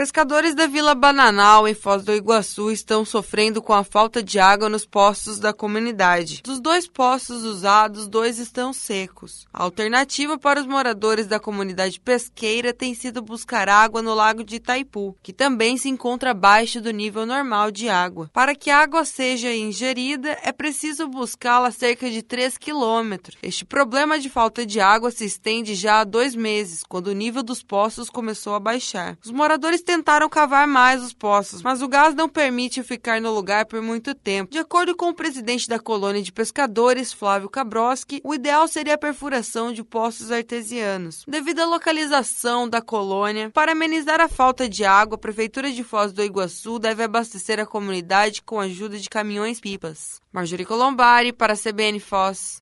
Pescadores da Vila Bananal, em Foz do Iguaçu, estão sofrendo com a falta de água nos poços da comunidade. Dos 2 poços usados, 2 estão secos. A alternativa para os moradores da comunidade pesqueira tem sido buscar água no lago de Itaipu, que também se encontra abaixo do nível normal de água. Para que a água seja ingerida, é preciso buscá-la a cerca de 3 quilômetros. Este problema de falta de água se estende já há 2 meses, quando o nível dos poços começou a baixar. Os moradores tentaram cavar mais os poços, mas o gás não permite ficar no lugar por muito tempo. De acordo com o presidente da colônia de pescadores, Flávio Kabroski, o ideal seria a perfuração de poços artesianos. Devido à localização da colônia, para amenizar a falta de água, a Prefeitura de Foz do Iguaçu deve abastecer a comunidade com a ajuda de caminhões-pipas. Marjorie Colombari, para a CBN Foz.